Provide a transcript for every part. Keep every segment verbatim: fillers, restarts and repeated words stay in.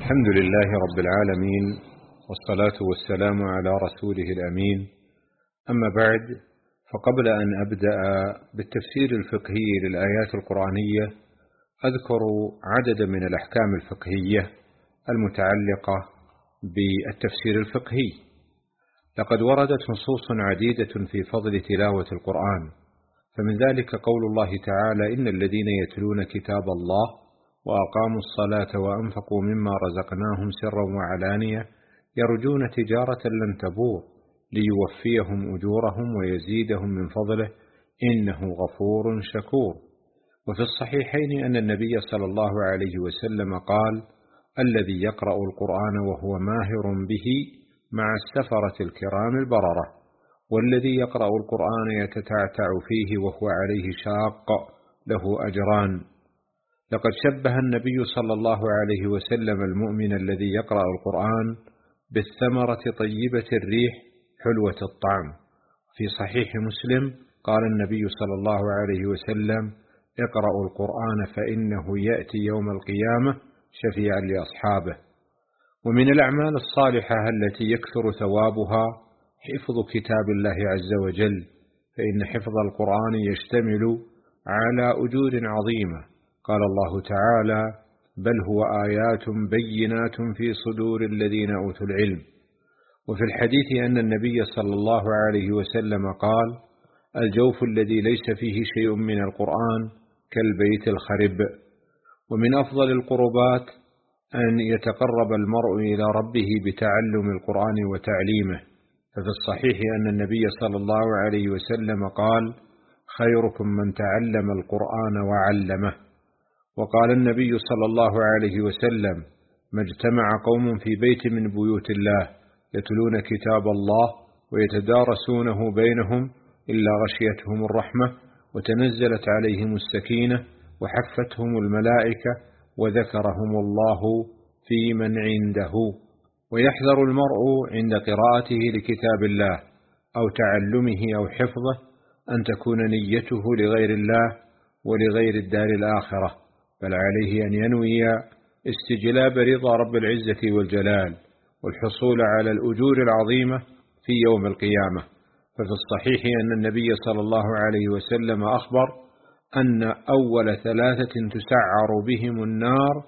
الحمد لله رب العالمين، والصلاة والسلام على رسوله الأمين. أما بعد، فقبل أن أبدأ بالتفسير الفقهي للآيات القرآنية أذكر عددا من الأحكام الفقهية المتعلقة بالتفسير الفقهي. لقد وردت نصوص عديدة في فضل تلاوة القرآن، فمن ذلك قول الله تعالى: إن الذين يتلون كتاب الله وأقاموا الصلاة وأنفقوا مما رزقناهم سرا وعلانية يرجون تجارة لن تبور ليوفيهم أجورهم ويزيدهم من فضله إنه غفور شكور. وفي الصحيحين أن النبي صلى الله عليه وسلم قال: الذي يقرأ القرآن وهو ماهر به مع السفرة الكرام البررة، والذي يقرأ القرآن يتتعتع فيه وهو عليه شاق له أجران. لقد شبه النبي صلى الله عليه وسلم المؤمن الذي يقرأ القرآن بالثمرة طيبة الريح حلوة الطعم. في صحيح مسلم قال النبي صلى الله عليه وسلم: اقرأوا القرآن فإنه يأتي يوم القيامة شفيعا لأصحابه. ومن الأعمال الصالحة التي يكثر ثوابها حفظ كتاب الله عز وجل، فإن حفظ القرآن يشتمل على أجور عظيمة. قال الله تعالى: بل هو آيات بينات في صدور الذين أوتوا العلم. وفي الحديث أن النبي صلى الله عليه وسلم قال: الجوف الذي ليس فيه شيء من القرآن كالبيت الخرب. ومن أفضل القربات أن يتقرب المرء إلى ربه بتعلم القرآن وتعليمه، ففي الصحيح أن النبي صلى الله عليه وسلم قال: خيركم من تعلم القرآن وعلمه. وقال النبي صلى الله عليه وسلم: ما اجتمع قوم في بيت من بيوت الله يتلون كتاب الله ويتدارسونه بينهم إلا غشيتهم الرحمة وتنزلت عليهم السكينة وحفتهم الملائكة وذكرهم الله في من عنده. ويحذر المرء عند قراءته لكتاب الله أو تعلمه أو حفظه أن تكون نيته لغير الله ولغير الدار الآخرة، بل عليه أن ينوي استجلاب رضا رب العزة والجلال والحصول على الأجور العظيمة في يوم القيامة. ففي الصحيح أن النبي صلى الله عليه وسلم أخبر أن أول ثلاثة تسعر بهم النار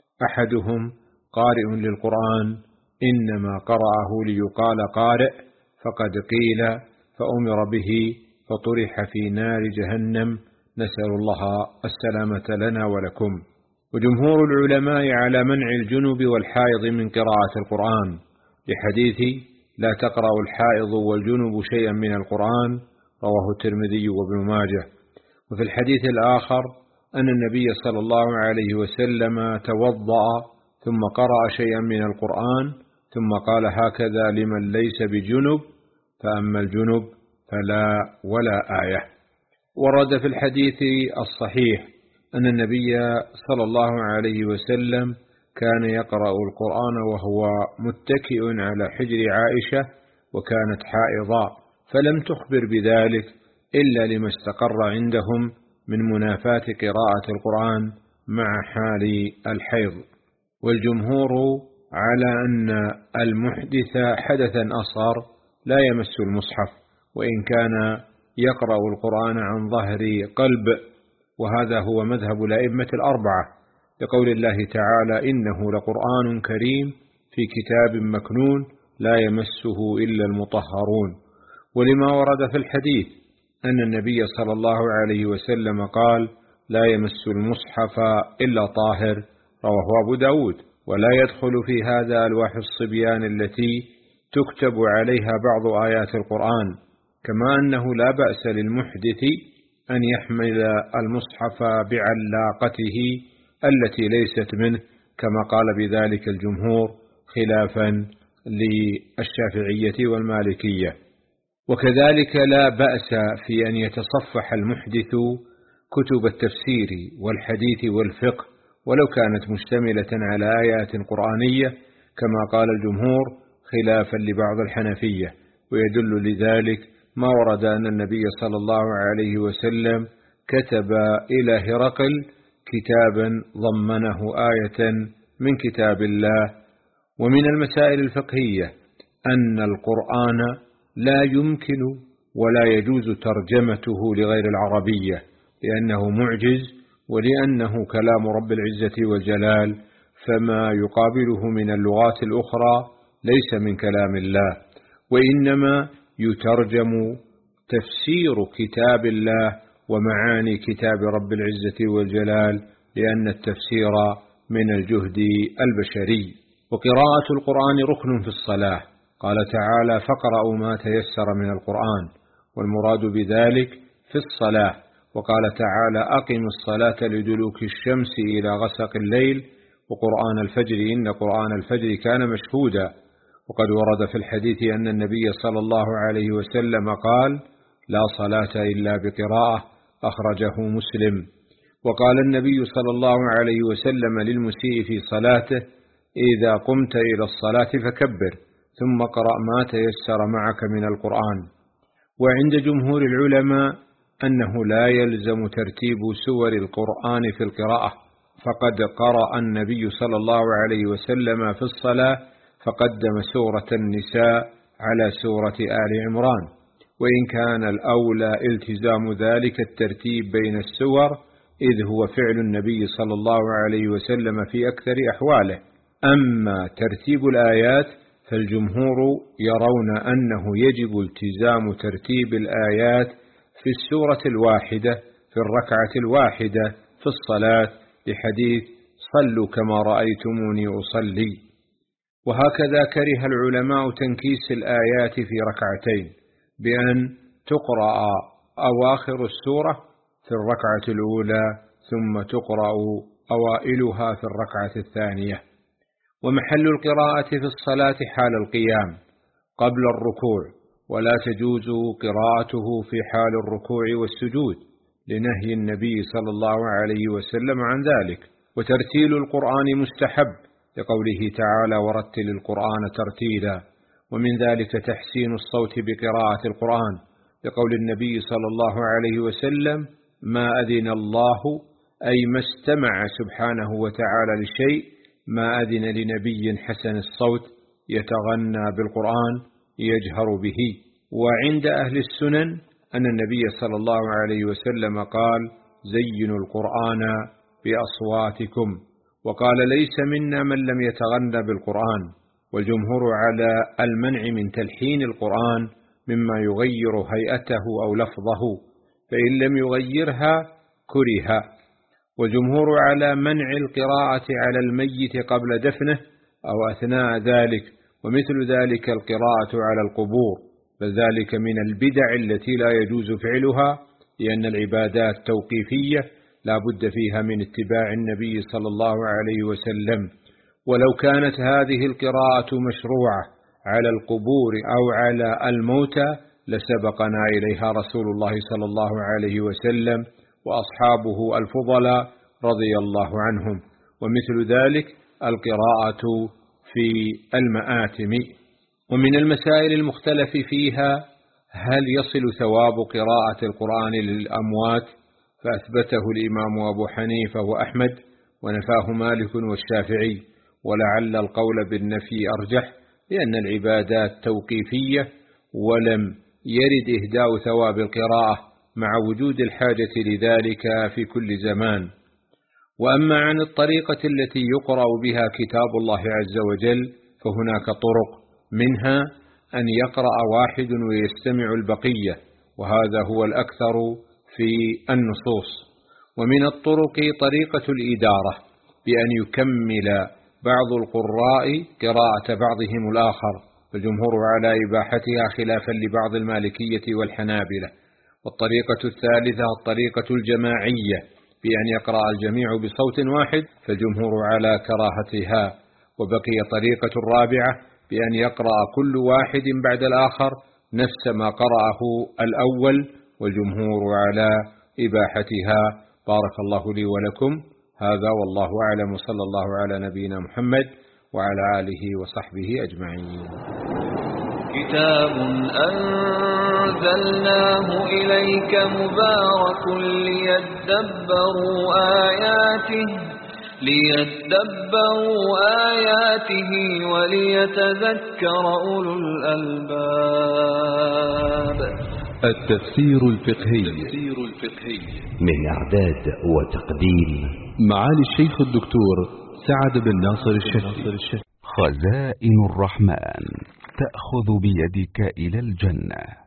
أحدهم قارئ للقرآن إنما قرأه ليقال قارئ فقد قيل فأمر به فطرح في نار جهنم، نسأل الله السلامة لنا ولكم. وجمهور العلماء على منع الجنب والحائض من قراءة القرآن، لحديث لا تقرأ الحائض والجنب شيئا من القرآن، رواه الترمذي وابن ماجه. وفي الحديث الآخر أن النبي صلى الله عليه وسلم توضأ ثم قرأ شيئا من القرآن ثم قال: هكذا لمن ليس بجنب، فأما الجنب فلا ولا آية. ورد في الحديث الصحيح أن النبي صلى الله عليه وسلم كان يقرأ القرآن وهو متكئ على حجر عائشة وكانت حائضا، فلم تخبر بذلك إلا لما استقر عندهم من منافاة قراءة القرآن مع حال الحيض. والجمهور على أن المحدث حدثا أصغر لا يمس المصحف وإن كان يقرأ القرآن عن ظهر قلب، وهذا هو مذهب الأئمة الأربعة، لقول الله تعالى: إنه لقرآن كريم في كتاب مكنون لا يمسه إلا المطهرون. ولما ورد في الحديث أن النبي صلى الله عليه وسلم قال: لا يمس المصحف إلا طاهر، رواه أبو داود. ولا يدخل في هذا ألواح الصبيان التي تكتب عليها بعض آيات القرآن، كما أنه لا بأس للمحدث أن يحمل المصحف بعلاقته التي ليست منه، كما قال بذلك الجمهور خلافا للشافعية والمالكية. وكذلك لا بأس في أن يتصفح المحدث كتب التفسير والحديث والفقه ولو كانت مشتملة على آيات قرآنية، كما قال الجمهور خلافا لبعض الحنفية. ويدل لذلك ما ورد أن النبي صلى الله عليه وسلم كتب إلى هرقل كتابا ضمنه آية من كتاب الله. ومن المسائل الفقهية أن القرآن لا يمكن ولا يجوز ترجمته لغير العربية، لأنه معجز ولأنه كلام رب العزة والجلال، فما يقابله من اللغات الأخرى ليس من كلام الله، وإنما يترجم تفسير كتاب الله ومعاني كتاب رب العزة والجلال، لأن التفسير من الجهد البشري. وقراءة القرآن ركن في الصلاة، قال تعالى: فاقرأوا ما تيسر من القرآن، والمراد بذلك في الصلاة. وقال تعالى: أقم الصلاة لدلوك الشمس إلى غسق الليل وقرآن الفجر إن قرآن الفجر كان مشهودا. وقد ورد في الحديث أن النبي صلى الله عليه وسلم قال: لا صلاة إلا بقراءة، أخرجه مسلم. وقال النبي صلى الله عليه وسلم للمسيء في صلاته: إذا قمت إلى الصلاة فكبر، ثم قرأ ما تيسر معك من القرآن. وعند جمهور العلماء أنه لا يلزم ترتيب سور القرآن في القراءة، فقد قرأ النبي صلى الله عليه وسلم في الصلاة فقدم سورة النساء على سورة آل عمران، وإن كان الأولى التزام ذلك الترتيب بين السور، إذ هو فعل النبي صلى الله عليه وسلم في أكثر أحواله. أما ترتيب الآيات فالجمهور يرون أنه يجب التزام ترتيب الآيات في السورة الواحدة في الركعة الواحدة في الصلاة، لحديث: صلوا كما رأيتموني أصلي. وهكذا كره العلماء تنكيس الآيات في ركعتين، بأن تقرأ أواخر السورة في الركعة الأولى ثم تقرأ أوائلها في الركعة الثانية. ومحل القراءة في الصلاة حال القيام قبل الركوع، ولا تجوز قراءته في حال الركوع والسجود، لنهي النبي صلى الله عليه وسلم عن ذلك. وترتيل القرآن مستحب، لقوله تعالى: ورتل القرآن ترتيلا. ومن ذلك تحسين الصوت بقراءة القرآن، لقول النبي صلى الله عليه وسلم: ما أذن الله، أي ما استمع سبحانه وتعالى لشيء، ما أذن لنبي حسن الصوت يتغنى بالقرآن يجهر به. وعند أهل السنن أن النبي صلى الله عليه وسلم قال: زينوا القرآن بأصواتكم. وقال: ليس منا من لم يتغنى بالقرآن. والجمهور على المنع من تلحين القرآن مما يغير هيئته أو لفظه، فإن لم يغيرها كره. والجمهور على منع القراءة على الميت قبل دفنه أو أثناء ذلك، ومثل ذلك القراءة على القبور، فذلك من البدع التي لا يجوز فعلها، لأن العبادات توقيفية لا بد فيها من اتباع النبي صلى الله عليه وسلم. ولو كانت هذه القراءة مشروعة على القبور أو على الموتى لسبقنا إليها رسول الله صلى الله عليه وسلم وأصحابه الفضلاء رضي الله عنهم. ومثل ذلك القراءة في المآتم. ومن المسائل المختلف فيها هل يصل ثواب قراءة القرآن للأموات، فأثبته الإمام أبو حنيفة وأحمد، ونفاه مالك والشافعي. ولعل القول بالنفي أرجح، لأن العبادات توقيفية، ولم يرد إهداء ثواب القراءة مع وجود الحاجة لذلك في كل زمان. وأما عن الطريقة التي يقرأ بها كتاب الله عز وجل فهناك طرق، منها أن يقرأ واحد ويستمع البقية، وهذا هو الأكثر في النصوص. ومن الطرق طريقة الإدارة، بأن يكمل بعض القراء قراءة بعضهم الآخر، فالجمهور على إباحتها خلافا لبعض المالكية والحنابلة. والطريقة الثالثة الطريقة الجماعية، بأن يقرأ الجميع بصوت واحد، فالجمهور على كراهتها. وبقي طريقة الرابعة بأن يقرأ كل واحد بعد الآخر نفس ما قرأه الأول، والجمهور على إباحتها. بارك الله لي ولكم، هذا والله أعلم، وصلى الله على نبينا محمد وعلى آله وصحبه أجمعين. كتاب أنزلناه إليك مبارك ليدبروا آياته ليدبروا آياته وليتذكر أولو الألباب. التفسير الفقهي من إعداد وتقديم معالي الشيخ الدكتور سعد بن ناصر الشهري. خزائن الرحمن تأخذ بيدك إلى الجنة.